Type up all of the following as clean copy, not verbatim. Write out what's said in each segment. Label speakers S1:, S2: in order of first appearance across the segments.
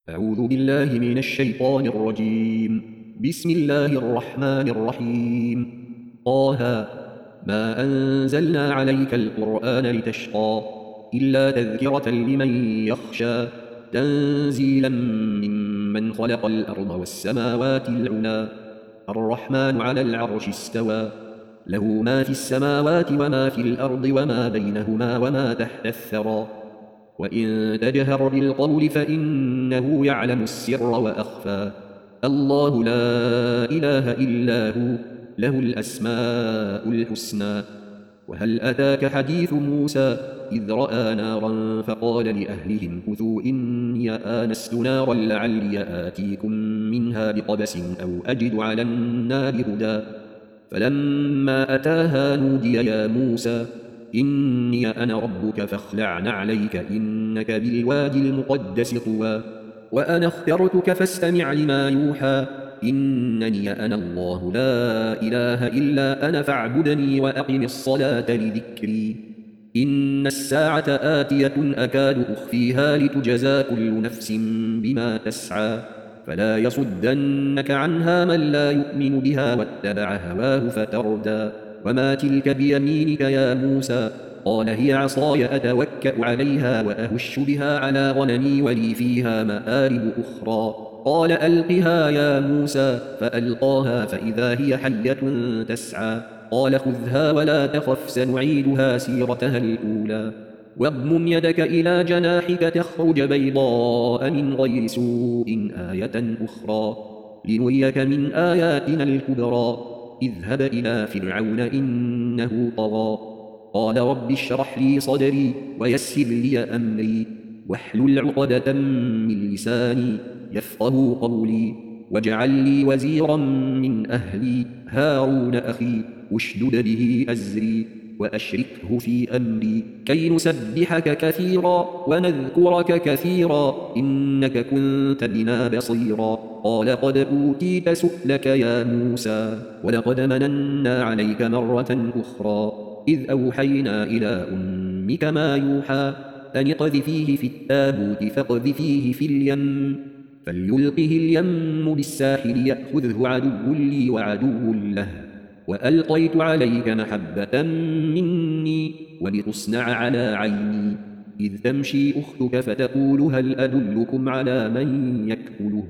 S1: أعوذ بالله من الشيطان الرجيم. بسم الله الرحمن الرحيم. طه: ما أنزلنا عليك القرآن لتشقى إلا تذكرة لمن يخشى تنزيلا ممن خلق الأرض والسماوات العلى الرحمن على العرش استوى له ما في السماوات وما في الأرض وما بينهما وما تحت الثرى وإن تجهر بالقول فإنه يعلم السر وأخفى الله لا إله إلا هو له الأسماء الحسنى. وهل أتاك حديث موسى إذ رأى نارا فقال لأهلهم كثوا إني آنست نارا لعلي آتيكم منها بقبس أو أجد على النار هدى فلما أتاها نودي يا موسى إني أنا ربك فاخلع نعليك إنك بالوادي المقدس طوى وأنا اخترتك فاستمع لما يوحى إنني أنا الله لا إله إلا أنا فاعبدني وأقم الصلاة لذكري إن الساعة آتية أكاد أخفيها لتجزى كل نفس بما تسعى فلا يصدنك عنها من لا يؤمن بها واتبع هواه فتردى وما تلك بيمينك يا موسى قال هي عصاي أتوكأ عليها وأهش بها على غنمي ولي فيها مآرب أخرى قال ألقها يا موسى فألقاها فإذا هي حية تسعى قال خذها ولا تخف سنعيدها سيرتها الأولى واضمم يدك إلى جناحك تخرج بيضاء من غير سوء آية أخرى لنريك من آياتنا الكبرى اذهب إلى فرعون إنه طغى قال رب اشرح لي صدري ويسر لي أمري واحلل عقدة من لساني يفقه قولي واجعل لي وزيرا من أهلي هارون أخي اشدد به أزري وأشركه في أمري كي نسبحك كثيرا ونذكرك كثيرا إنك كنت بنا بصيرا قال قد أوتيت سؤلك يا موسى ولقد مننا عليك مرة أخرى إذ أوحينا إلى أمك ما يوحى أن اقذفيه في التابوت فاقذفيه في اليم فليلقه اليم بالساحل يأخذه عدو لي وعدو له وألقيت عليك محبة مني ولتصنع على عيني إذ تمشي أختك فتقول هل أدلكم على من يكفله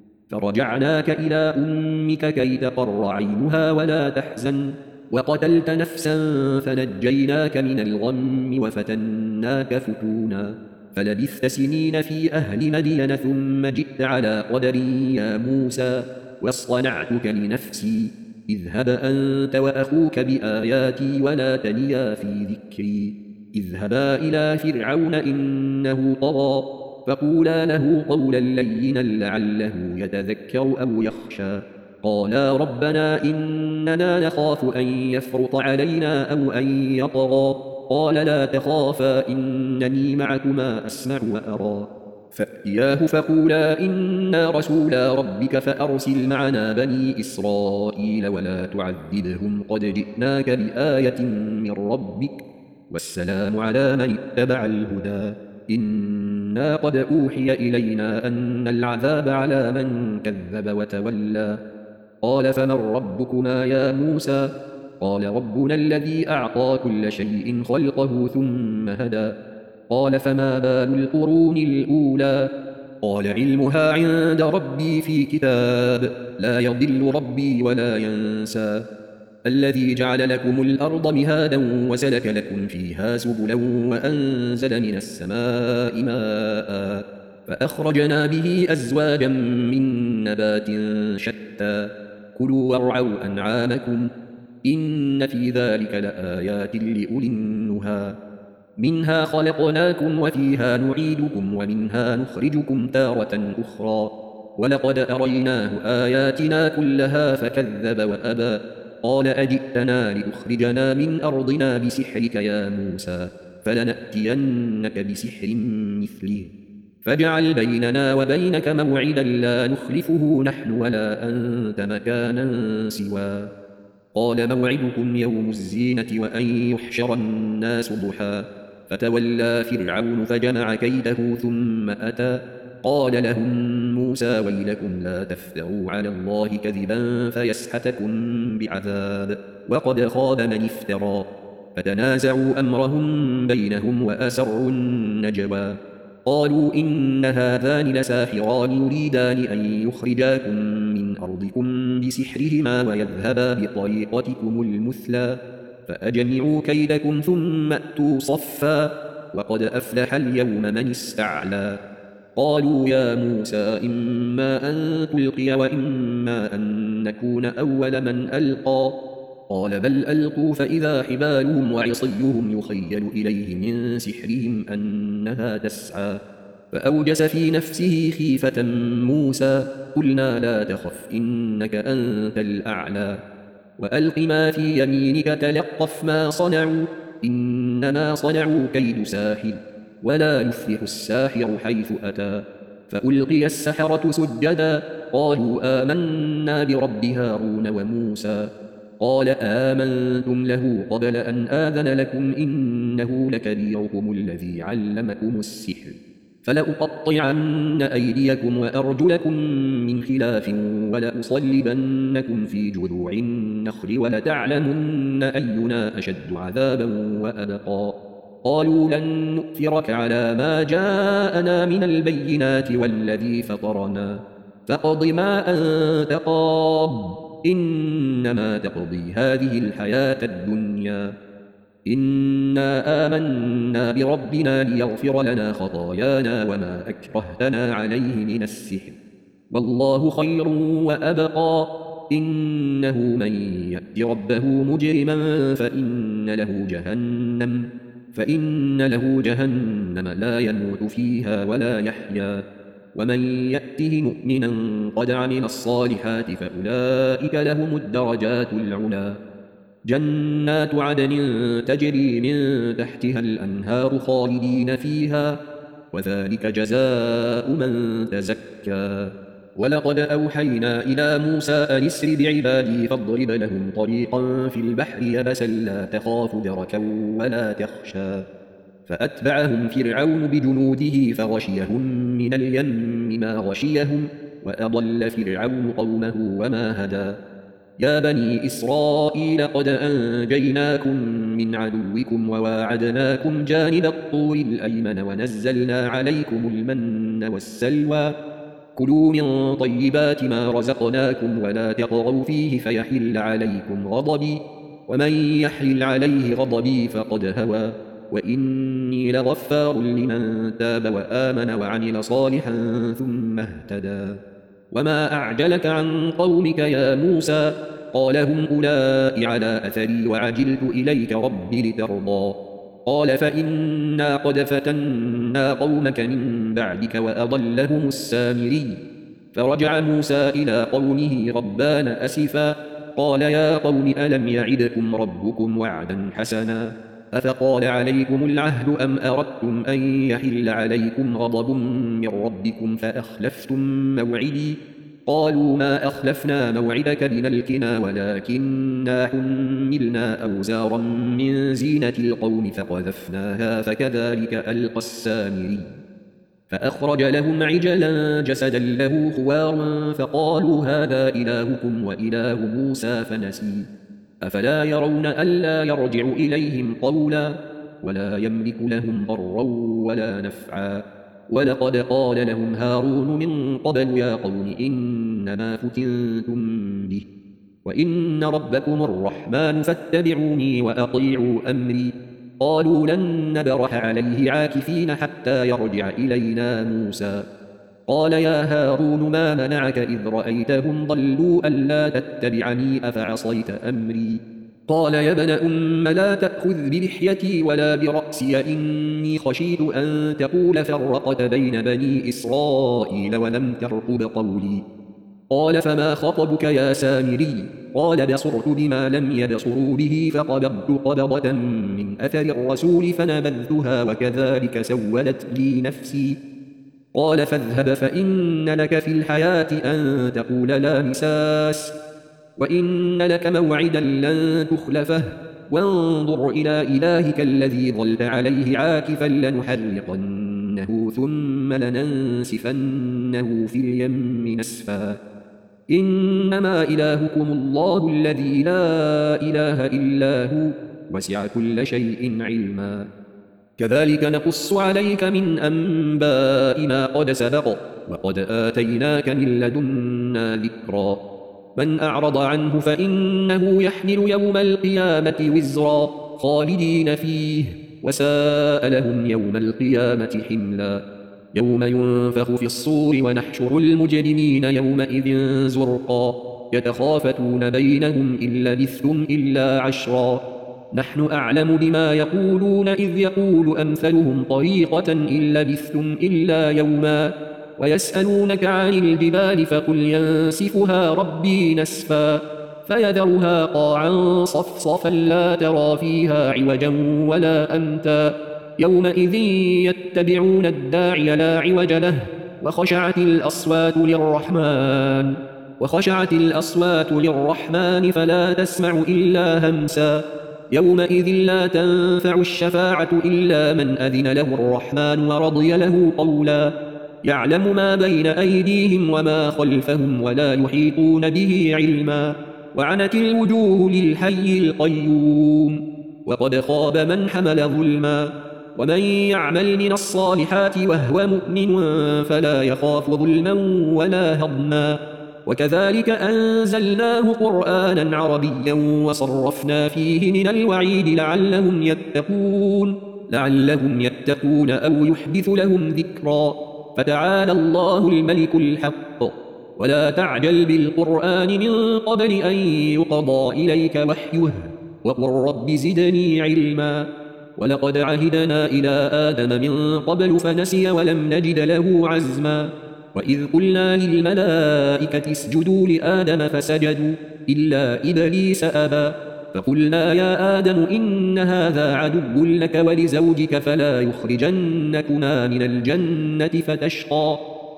S1: فرجعناك إلى أمك كي تقر عينها ولا تحزن وقتلت نفسا فنجيناك من الغم وفتناك فتونا فلبثت سنين في أهل مدين ثم جئت على قدر يا موسى واصطنعتك لنفسي اذهب أنت وأخوك بآياتي ولا تنيا في ذكري اذهبا إلى فرعون إنه طغى فقولا له قولا لينا لعله يتذكر أو يخشى قالا ربنا إننا نخاف أن يفرط علينا أو أن يطغى قال لا تخافا إنني معكما أسمع وأرى فأتياه فقولا إنا رسولا ربك فأرسل معنا بني إسرائيل ولا تعذبهم قد جئناك بآية من ربك والسلام على من اتبع الهدى إنا قد أوحي إلينا أن العذاب على من كذب وتولى قال فمن ربكما يا موسى قال ربنا الذي أعطى كل شيء خلقه ثم هدى قال فما بال القرون الأولى قال علمها عند ربي في كتاب لا يضل ربي ولا ينسى الذي جعل لكم الأرض مهادا وسلك لكم فيها سبلا وأنزل من السماء ماء فأخرجنا به أزواجا من نبات شتى كلوا وارعوا أنعامكم إن في ذلك لآيات لأولي النهى منها خلقناكم وفيها نعيدكم ومنها نخرجكم تارة أخرى ولقد أريناه آياتنا كلها فكذب وأبى قال أجئتنا لتخرجنا من أرضنا بسحرك يا موسى فلنأتينك بسحر مثله فاجعل بيننا وبينك موعدا لا نخلفه نحن ولا أنت مكانا سوى قال موعدكم يوم الزينة وأن يحشر الناس ضحى فتولى فرعون فجمع كيده ثم أتى قال لهم موسى ويلكم لا تفتروا على الله كذبا فيسحتكم بعذاب وقد خاب من افترى فتنازعوا أمرهم بينهم وأسروا النجوى قالوا إن هذان لساحران يريدان أن يخرجاكم من أرضكم بسحرهما ويذهبا بطريقتكم المثلى فأجمعوا كيدكم ثم أتوا صفا وقد أفلح اليوم من استعلى قالوا يا موسى إما أن تلقي وإما أن نكون أول من ألقى قال بل ألقوا فإذا حبالهم وعصيهم يخيل إليه من سحرهم أنها تسعى فأوجس في نفسه خيفة موسى قلنا لا تخف إنك أنت الأعلى وألق ما في يمينك تلقف ما صنعوا إنما صنعوا كيد ساحر ولا يفلح الساحر حيث أتى فألقي السحرة سجدا قالوا آمنا برب هارون وموسى قال آمنتم له قبل أن آذن لكم إنه لكبيركم الذي علمكم السحر فلأقطعن أيديكم وأرجلكم من خلاف ولأصلبنكم في جذوع النخل ولتعلمن أينا أشد عذابا وأبقى قالوا لن نؤثرك على ما جاءنا من البينات والذي فطرنا فاقض ما أنت قاض إنما تقضي هذه الحياة الدنيا إنا آمنا بربنا ليغفر لنا خطايانا وما أكرهتنا عليه من السحر والله خير وأبقى إنه من يأت ربه مجرما فإن له جهنم لا يموت فيها ولا يحيا ومن يأته مؤمنا قد عمل الصالحات فأولئك لهم الدرجات العلا جنات عدن تجري من تحتها الأنهار خالدين فيها وذلك جزاء من تزكى ولقد أوحينا إلى موسى أن اسر بعبادي فاضرب لهم طريقا في البحر يبسا لا تخاف دركا ولا تخشى فأتبعهم فرعون بجنوده فغشيهم من اليم ما غشيهم وأضل فرعون قومه وما هدى يا بني إسرائيل قد أنجيناكم من عدوكم وواعدناكم جانب الطور الأيمن ونزلنا عليكم المن والسلوى كلوا من طيبات ما رزقناكم ولا تطغوا فيه فيحل عليكم غضبي ومن يحل عليه غضبي فقد هوى وإني لغفار لمن تاب وآمن وعمل صالحا ثم اهتدى وما أعجلك عن قومك يا موسى قال هم أولئك على أثري وعجلت إليك رب لترضى قال فإنا قد فتنا قومك من بعدك وأضلهم السامري فرجع موسى إلى قومه غضبان أسفا قال يا قوم ألم يعدكم ربكم وعدا حسنا أفقال عليكم العهد أم أردتم أن يحل عليكم غضب من ربكم فأخلفتم موعدي قالوا ما أخلفنا موعدك بملكنا ولكننا حملنا أوزارا من زينة القوم فقذفناها فكذلك ألقى السامري فأخرج لهم عجلا جسدا له خوار فقالوا هذا إلهكم وإله موسى فنسي أفلا يرون ألا يرجع إليهم قولا ولا يملك لهم ضرا ولا نفعا ولقد قال لهم هارون من قبل يا قوم إنما فتنتم به وإن ربكم الرحمن فاتبعوني وأطيعوا أمري قالوا لن نبرح عليه عاكفين حتى يرجع إلينا موسى قال يا هارون ما منعك إذ رأيتهم ضلوا ألا تتبعني أفعصيت أمري قال يا ابن أم لا تأخذ بلحيتي ولا برأسي إني خشيت أن تقول فرقت بين بني إسرائيل ولم ترقب قولي قال فما خطبك يا سامري قال بصرت بما لم يبصروا به فقبضت قبضة من أثر الرسول فنبذتها وكذلك سولت لي نفسي قال فاذهب فإن لك في الحياة أن تقول لا مساس وإن لك موعدا لن تخلفه وانظر إلى إلهك الذي ظلت عليه عاكفا لنحرقنه لنرينه ثم لننسفنه في اليم نسفا إنما إلهكم الله الذي لا إله إلا هو وسع كل شيء علما كذلك نقص عليك من أنباء ما قد سبق وقد آتيناك من لدنا ذكرا من أعرض عنه فإنه يحمل يوم القيامة وزرا خالدين فيه وساء لهم يوم القيامة حملا يوم ينفخ في الصور ونحشر المجرمين يومئذ زرقا يتخافتون بينهم إن لبثتم إلا عشرا نحن أعلم بما يقولون إذ يقول أمثلهم طريقة إن لبثتم إلا يوما ويسألونك عن الجبال فقل ينسفها ربي نسفا فيذرها قاعا صفصفا لا ترى فيها عوجا ولا أمتا يومئذ يتبعون الداعي لا عوج له وخشعت الأصوات للرحمن فلا تسمع إلا همسا يومئذ لا تنفع الشفاعة إلا من أذن له الرحمن ورضي له قولا يعلم ما بين أيديهم وما خلفهم ولا يحيطون به علما وعنت الوجوه للحي القيوم وقد خاب من حمل ظلما ومن يعمل من الصالحات وهو مؤمن فلا يخاف ظلما ولا هضما وكذلك أنزلناه قرآنا عربيا وصرفنا فيه من الوعيد لعلهم يتقون أو يحدث لهم ذكرا فتعالى الله الملك الحق ولا تعجل بالقرآن من قبل أن يقضى إليك وحيه وقل رب زدني علما ولقد عهدنا إلى آدم من قبل فنسي ولم نجد له عزما وإذ قلنا للملائكة اسجدوا لآدم فسجدوا إلا إبليس أبى فقلنا يا آدم إن هذا عدو لك ولزوجك فلا يخرجنكما من الجنة فتشقى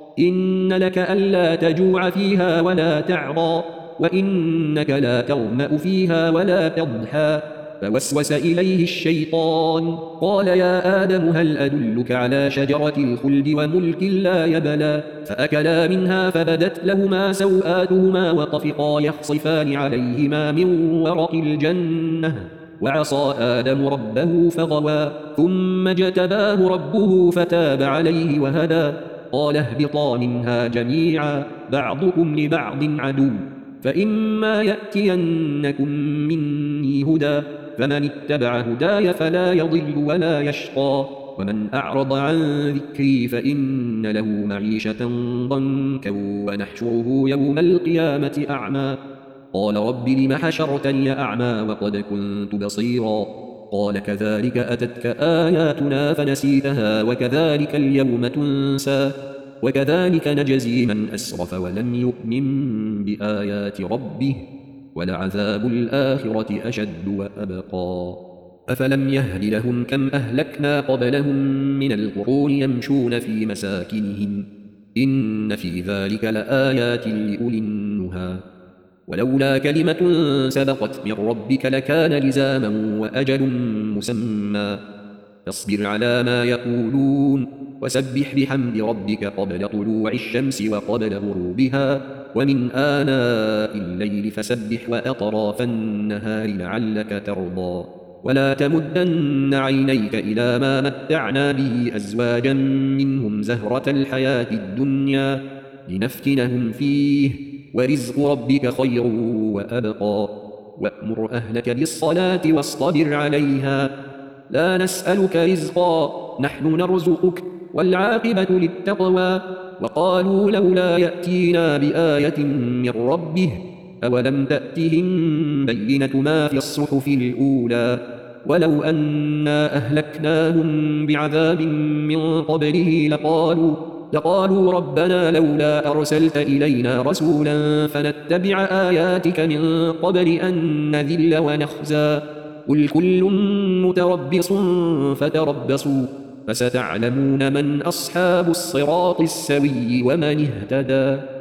S1: إن لك ألا تجوع فيها ولا تعرى وإنك لا تظمأ فيها ولا تضحى فوسوس إليه الشيطان قال يا آدم هل أدلك على شجرة الخلد وملك لا يبلى فأكلا منها فبدت لهما سوآتهما وطفقا يخصفان عليهما من ورق الجنة وعصى آدم ربه فغوى ثم اجتباه ربه فتاب عليه وهدى قال اهبطا منها جميعا بعضكم لبعض عدو فإما يأتينكم مني هدى فمن اتبع هداي فلا يضل ولا يشقى ومن أعرض عن ذكري فإن له معيشة ضنكا ونحشره يوم القيامة أعمى قال رب لم حشرتني أعمى وقد كنت بصيرا قال كذلك أتتك آياتنا فنسيتها وكذلك اليوم تنسى وكذلك نجزي من أسرف ولم يؤمن بآيات ربه ولعذاب الآخرة أشد وأبقى أفلم يهد لهم كم أهلكنا قبلهم من القرون يمشون في مساكنهم إن في ذلك لآيات لأولي النهى ولولا كلمة سبقت من ربك لكان لزاما وأجل مسمى فاصبر على ما يقولون وسبح بحمد ربك قبل طلوع الشمس وقبل غروبها ومن آناء الليل فسبح وأطراف النهار لعلك ترضى ولا تمدن عينيك إلى ما متعنا به أزواجا منهم زهرة الحياة الدنيا لنفتنهم فيه ورزق ربك خير وأبقى وأمر أهلك بالصلاة واصطبر عليها لا نسألك رزقا نحن نرزقك والعاقبة للتقوى وقالوا لولا يأتينا بآية من ربه أولم تأتهم بينة ما في الصحف الأولى ولو أنا أهلكناهم بعذاب من قبله لقالوا ربنا لولا أرسلت إلينا رسولا فنتبع آياتك من قبل أن نذل ونخزى قل كل متربص فتربصوا فستعلمون من أصحاب الصراط السوي ومن اهتدى